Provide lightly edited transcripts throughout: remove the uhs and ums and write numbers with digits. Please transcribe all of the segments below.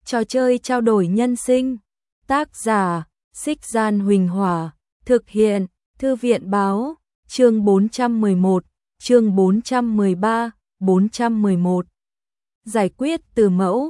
Trò chơi trao đổi nhân sinh. Tác giả, Xích Gian Huỳnh Hỏa. Thực hiện, Thư viện Báo. Chương 411, chương 413, 411. Giải quyết từ mẫu.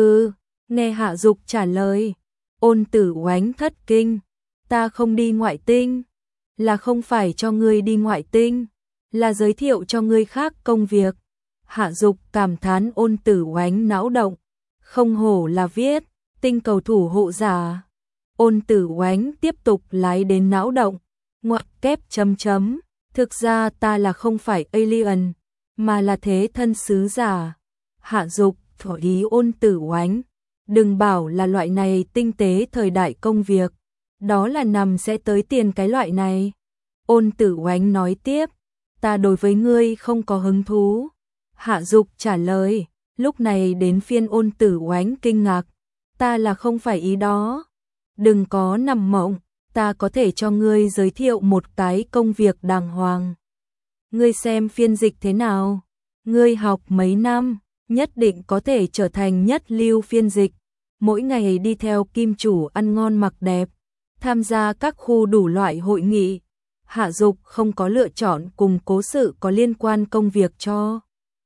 Nghe Hạ Dục trả lời. Ôn Tử Oánh thất kinh. Ta không đi ngoại tinh. Là không phải cho ngươi đi ngoại tinh, là giới thiệu cho ngươi khác công việc. Hạ Dục cảm thán Ôn Tử Oánh não động. Không hổ là viết, tinh cầu thủ hộ giả. Ôn Tử Oánh tiếp tục lái đến não động. Ngoặc kép chấm chấm. Thực ra ta là không phải alien, mà là thế thân sứ giả. Hạ Dục thỏ ý Ôn Tử Oánh. Đừng bảo là loại này tinh tế thời đại công việc. Đó là nằm sẽ tới tiền cái loại này. Ôn Tử Oánh nói tiếp. Ta đối với ngươi không có hứng thú. Hạ Dục trả lời. Lúc này đến phiên Ôn Tử Oánh kinh ngạc. Ta là không phải ý đó. Đừng có nằm mộng. Ta có thể cho ngươi giới thiệu một cái công việc đàng hoàng. Ngươi xem phiên dịch thế nào? Ngươi học mấy năm, nhất định có thể trở thành nhất lưu phiên dịch. Mỗi ngày đi theo kim chủ ăn ngon mặc đẹp, tham gia các khu đủ loại hội nghị. Hạ Dục không có lựa chọn cùng cố sự có liên quan công việc cho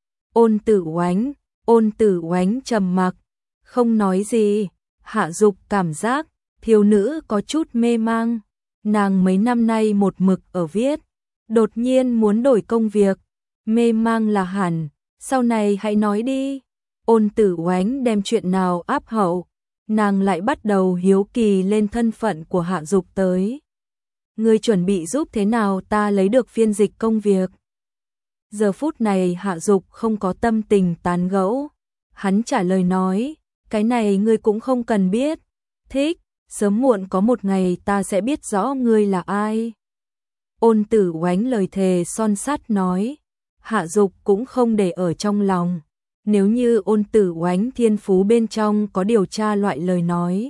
Ôn Tử Oánh. Ôn Tử Oánh trầm mặc, không nói gì. Hạ Dục cảm giác thiếu nữ có chút mê mang. Nàng mấy năm nay một mực ở viết, đột nhiên muốn đổi công việc. Mê mang là hẳn, sau này hãy nói đi. Ôn Tử Oánh đem chuyện nào áp hậu, nàng lại bắt đầu hiếu kỳ lên thân phận của Hạ Dục tới. Ngươi chuẩn bị giúp thế nào ta lấy được phiên dịch công việc? Giờ phút này Hạ Dục không có tâm tình tán gẫu. Hắn trả lời nói, cái này ngươi cũng không cần biết. Thích, sớm muộn có một ngày ta sẽ biết rõ ngươi là ai. Ôn Tử Oánh lời thề son sắt nói. Hạ Dục cũng không để ở trong lòng. Nếu như Ôn Tử Oánh thiên phú bên trong có điều tra loại lời nói,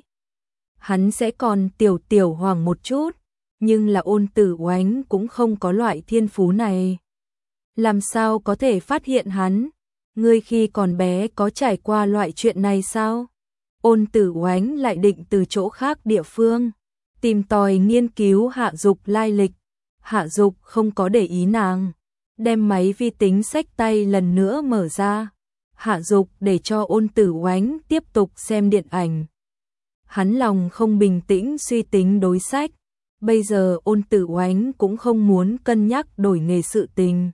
hắn sẽ còn tiểu hoảng một chút. Nhưng là Ôn Tử Oánh cũng không có loại thiên phú này. Làm sao có thể phát hiện hắn? Ngươi khi còn bé có trải qua loại chuyện này sao? Ôn Tử Oánh lại định từ chỗ khác địa phương tìm tòi nghiên cứu Hạ Dục lai lịch. Hạ Dục không có để ý nàng, đem máy vi tính xách tay lần nữa mở ra. Hạ Dục để cho Ôn Tử Oánh tiếp tục xem điện ảnh. Hắn lòng không bình tĩnh suy tính đối sách. Bây giờ Ôn Tử Oánh cũng không muốn cân nhắc đổi nghề sự tình.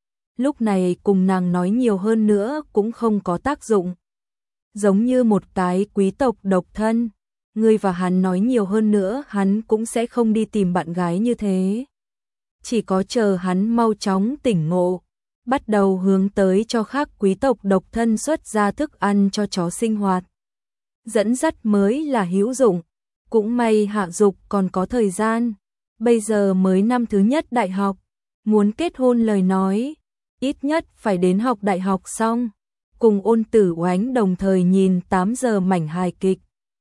Lúc này cùng nàng nói nhiều hơn nữa cũng không có tác dụng. Giống như một cái quý tộc độc thân, ngươi và hắn nói nhiều hơn nữa hắn cũng sẽ không đi tìm bạn gái như thế. Chỉ có chờ hắn mau chóng tỉnh ngộ, bắt đầu hướng tới cho khác quý tộc độc thân xuất ra thức ăn cho chó sinh hoạt. Dẫn dắt mới là hữu dụng. Cũng may Hạ Dục còn có thời gian. Bây giờ mới năm thứ nhất đại học. Muốn kết hôn lời nói, ít nhất phải đến học đại học xong. Cùng Ôn Tử Oánh đồng thời nhìn 8 giờ mảnh hài kịch.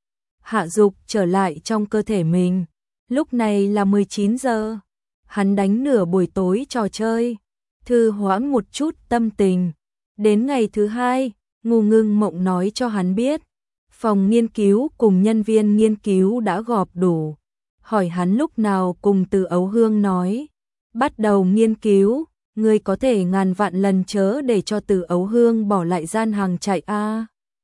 Hạ Dục trở lại trong cơ thể mình. Lúc này là 19 giờ. Hắn đánh nửa buổi tối trò chơi, thư hoãn một chút tâm tình. Đến ngày thứ hai, Ngô Ngưng Mộng nói cho hắn biết, phòng nghiên cứu cùng nhân viên nghiên cứu đã gộp đủ. Hỏi hắn lúc nào cùng Từ Ấu Hương nói, bắt đầu nghiên cứu. Ngươi có thể ngàn vạn lần chớ để cho Từ Ấu Hương bỏ lại gian hàng chạy a.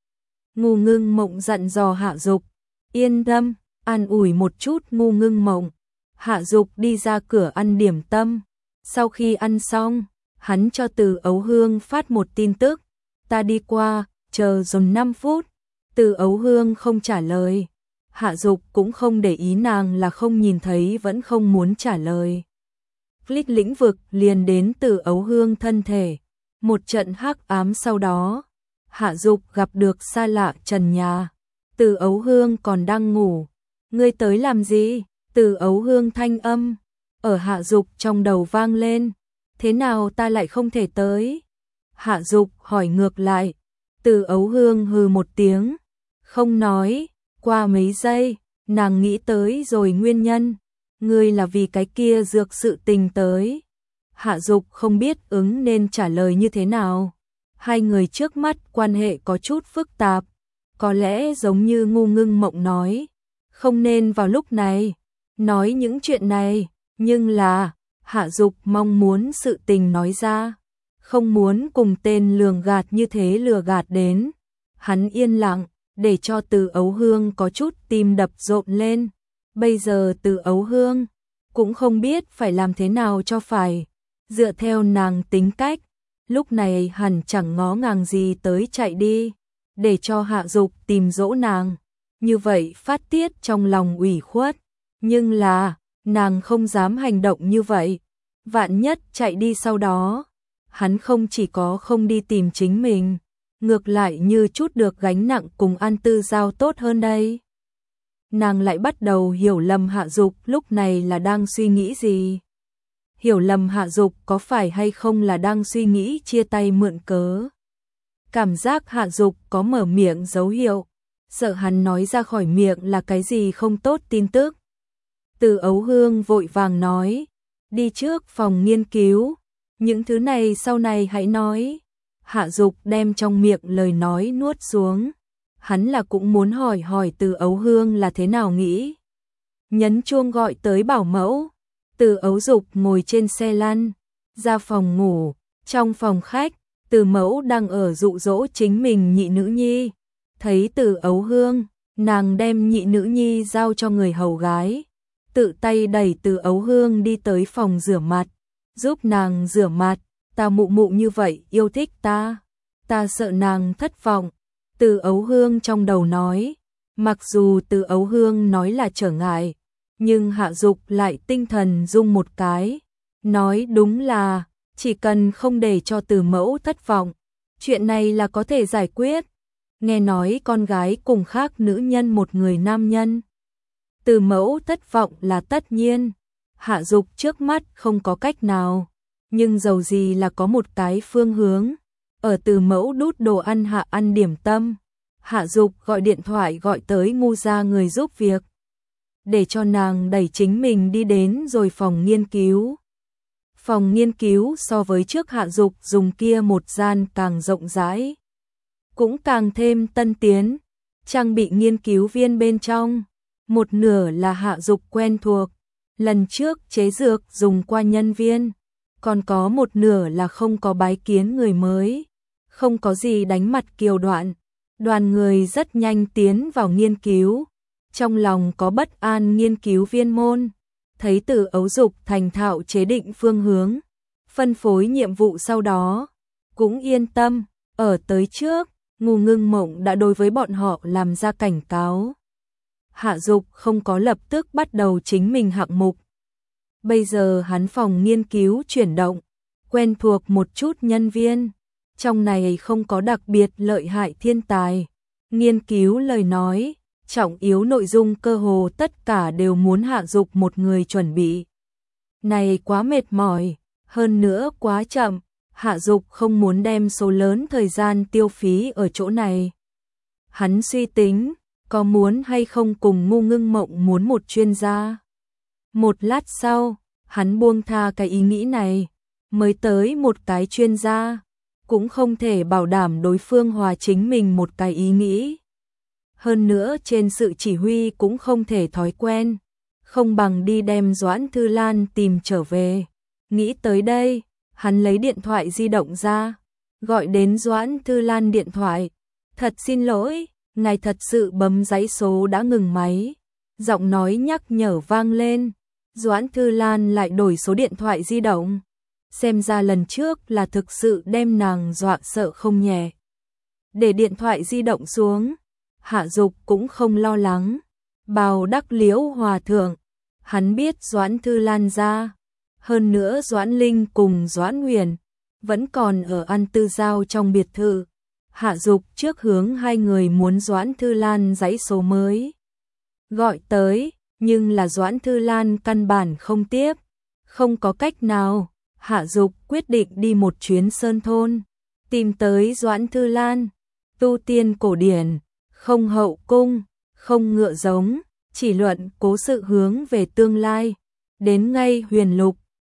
Ngô Ngưng Mộng dặn dò Hạ Dục. Yên tâm, an ủi một chút Ngô Ngưng Mộng. Hạ Dục đi ra cửa ăn điểm tâm. Sau khi ăn xong, hắn cho Từ Ấu Hương phát một tin tức. Ta đi qua, chờ dồn 5 phút. Từ Ấu Hương không trả lời. Hạ Dục cũng không để ý nàng là không nhìn thấy vẫn không muốn trả lời. Click lĩnh vực liền đến Từ Ấu Hương thân thể. Một trận hắc ám sau đó, Hạ Dục gặp được xa lạ trần nhà. Từ Ấu Hương còn đang ngủ. Ngươi tới làm gì? Từ Ấu Hương thanh âm ở Hạ Dục trong đầu vang lên. Thế nào ta lại không thể tới? Hạ Dục hỏi ngược lại. Từ Ấu Hương hừ một tiếng, không nói. Qua mấy giây, nàng nghĩ tới rồi nguyên nhân. Ngươi là vì cái kia dược sự tình tới. Hạ Dục không biết ứng nên trả lời như thế nào. Hai người trước mắt quan hệ có chút phức tạp. có lẽ giống như Ngu Ngưng Mộng nói, không nên vào lúc này nói những chuyện này, nhưng là Hạ Dục mong muốn sự tình nói ra, không muốn cùng tên lường gạt như thế lừa gạt đến. Hắn yên lặng, để cho Từ Ấu Hương có chút tim đập rộn lên. Bây giờ Từ Ấu Hương cũng không biết phải làm thế nào cho phải. Dựa theo nàng tính cách, lúc này hẳn chẳng ngó ngàng gì tới chạy đi, để cho Hạ Dục tìm dỗ nàng. Như vậy phát tiết trong lòng ủy khuất. Nhưng là, nàng không dám hành động như vậy. Vạn nhất chạy đi sau đó, hắn không chỉ có không đi tìm chính mình, ngược lại như chút được gánh nặng cùng An Tư Giao tốt hơn đây. Nàng lại bắt đầu hiểu lầm Hạ Dục lúc này là đang suy nghĩ gì. Hiểu lầm Hạ Dục có phải hay không là đang suy nghĩ chia tay mượn cớ. Cảm giác Hạ Dục có mở miệng dấu hiệu, sợ hắn nói ra khỏi miệng là cái gì không tốt tin tức. Từ Ấu Hương vội vàng nói, đi trước phòng nghiên cứu, những thứ này sau này hãy nói. Hạ Dục đem trong miệng lời nói nuốt xuống, hắn là cũng muốn hỏi Từ Ấu Hương là thế nào nghĩ. Nhấn chuông gọi tới bảo mẫu, Từ Ấu Dục ngồi trên xe lăn, ra phòng ngủ, trong phòng khách, Từ mẫu đang ở dụ dỗ chính mình nhị nữ nhi. Thấy Từ Ấu Hương, nàng đem nhị nữ nhi giao cho người hầu gái, tự tay đẩy Từ Ấu Hương đi tới phòng rửa mặt, giúp nàng rửa mặt. Ta mụ mụ như vậy yêu thích ta sợ nàng thất vọng. Từ Ấu Hương trong đầu nói, mặc dù Từ Ấu Hương nói là trở ngại, nhưng Hạ Dục lại tinh thần rung một cái, nói đúng là, chỉ cần không để cho Từ mẫu thất vọng, chuyện này là có thể giải quyết. Nghe nói con gái cùng khác nữ nhân một người nam nhân, Từ mẫu thất vọng là tất nhiên. Hạ Dục trước mắt không có cách nào, nhưng dầu gì là có một cái phương hướng. Ở Từ mẫu đút đồ ăn hạ ăn điểm tâm, Hạ Dục gọi điện thoại gọi tới Ngu gia người giúp việc, để cho nàng đẩy chính mình đi đến rồi phòng nghiên cứu. Phòng nghiên cứu so với trước Hạ Dục dùng kia một gian càng rộng rãi, cũng càng thêm tân tiến, trang bị nghiên cứu viên bên trong, một nửa là Hạ Dục quen thuộc, lần trước chế dược dùng qua nhân viên, còn có một nửa là không có bái kiến người mới, không có gì đánh mặt kiều đoạn. Đoàn người rất nhanh tiến vào nghiên cứu, trong lòng có bất an nghiên cứu viên môn, thấy Từ Ấu Dục thành thạo chế định phương hướng, phân phối nhiệm vụ sau đó, cũng yên tâm. Ở tới trước, Ngu Ngưng Mộng đã đối với bọn họ làm ra cảnh cáo. Hạ Dục không có lập tức bắt đầu chính mình hạng mục. Bây giờ hắn phòng nghiên cứu chuyển động, quen thuộc một chút nhân viên, trong này không có đặc biệt lợi hại thiên tài. Nghiên cứu lời nói, trọng yếu nội dung cơ hồ tất cả đều muốn Hạ Dục một người chuẩn bị. Này quá mệt mỏi, hơn nữa quá chậm, Hạ Dục không muốn đem số lớn thời gian tiêu phí ở chỗ này. Hắn suy tính, có muốn hay không cùng Ngu Ngưng Mộng muốn một chuyên gia. Một lát sau, hắn buông tha cái ý nghĩ này, mới tới một cái chuyên gia, cũng không thể bảo đảm đối phương hòa chính mình một cái ý nghĩ. Hơn nữa trên sự chỉ huy cũng không thể thói quen, không bằng đi đem Doãn Thư Lan tìm trở về. Nghĩ tới đây, hắn lấy điện thoại di động ra, gọi đến Doãn Thư Lan điện thoại. Thật xin lỗi, ngài thật sự bấm dãy số đã ngừng máy. Giọng nói nhắc nhở vang lên, Doãn Thư Lan lại đổi số điện thoại di động. Xem ra lần trước là thực sự đem nàng dọa sợ không nhẹ. Để điện thoại di động xuống, Hạ Dục cũng không lo lắng. Bào Đắc Liễu hòa thượng, hắn biết Doãn Thư Lan ra. Hơn nữa Doãn Linh cùng Doãn Huyền vẫn còn ở An Tư Giao trong biệt thự. Hạ Dục trước hướng hai người muốn Doãn Thư Lan dãy số mới gọi tới, nhưng là Doãn Thư Lan căn bản không tiếp. Không có cách nào, Hạ Dục quyết định đi một chuyến sơn thôn, tìm tới Doãn Thư Lan. Tu tiên cổ điển, không hậu cung, không ngựa giống, chỉ luận cố sự hướng về tương lai. Đến ngay Huyền Lục,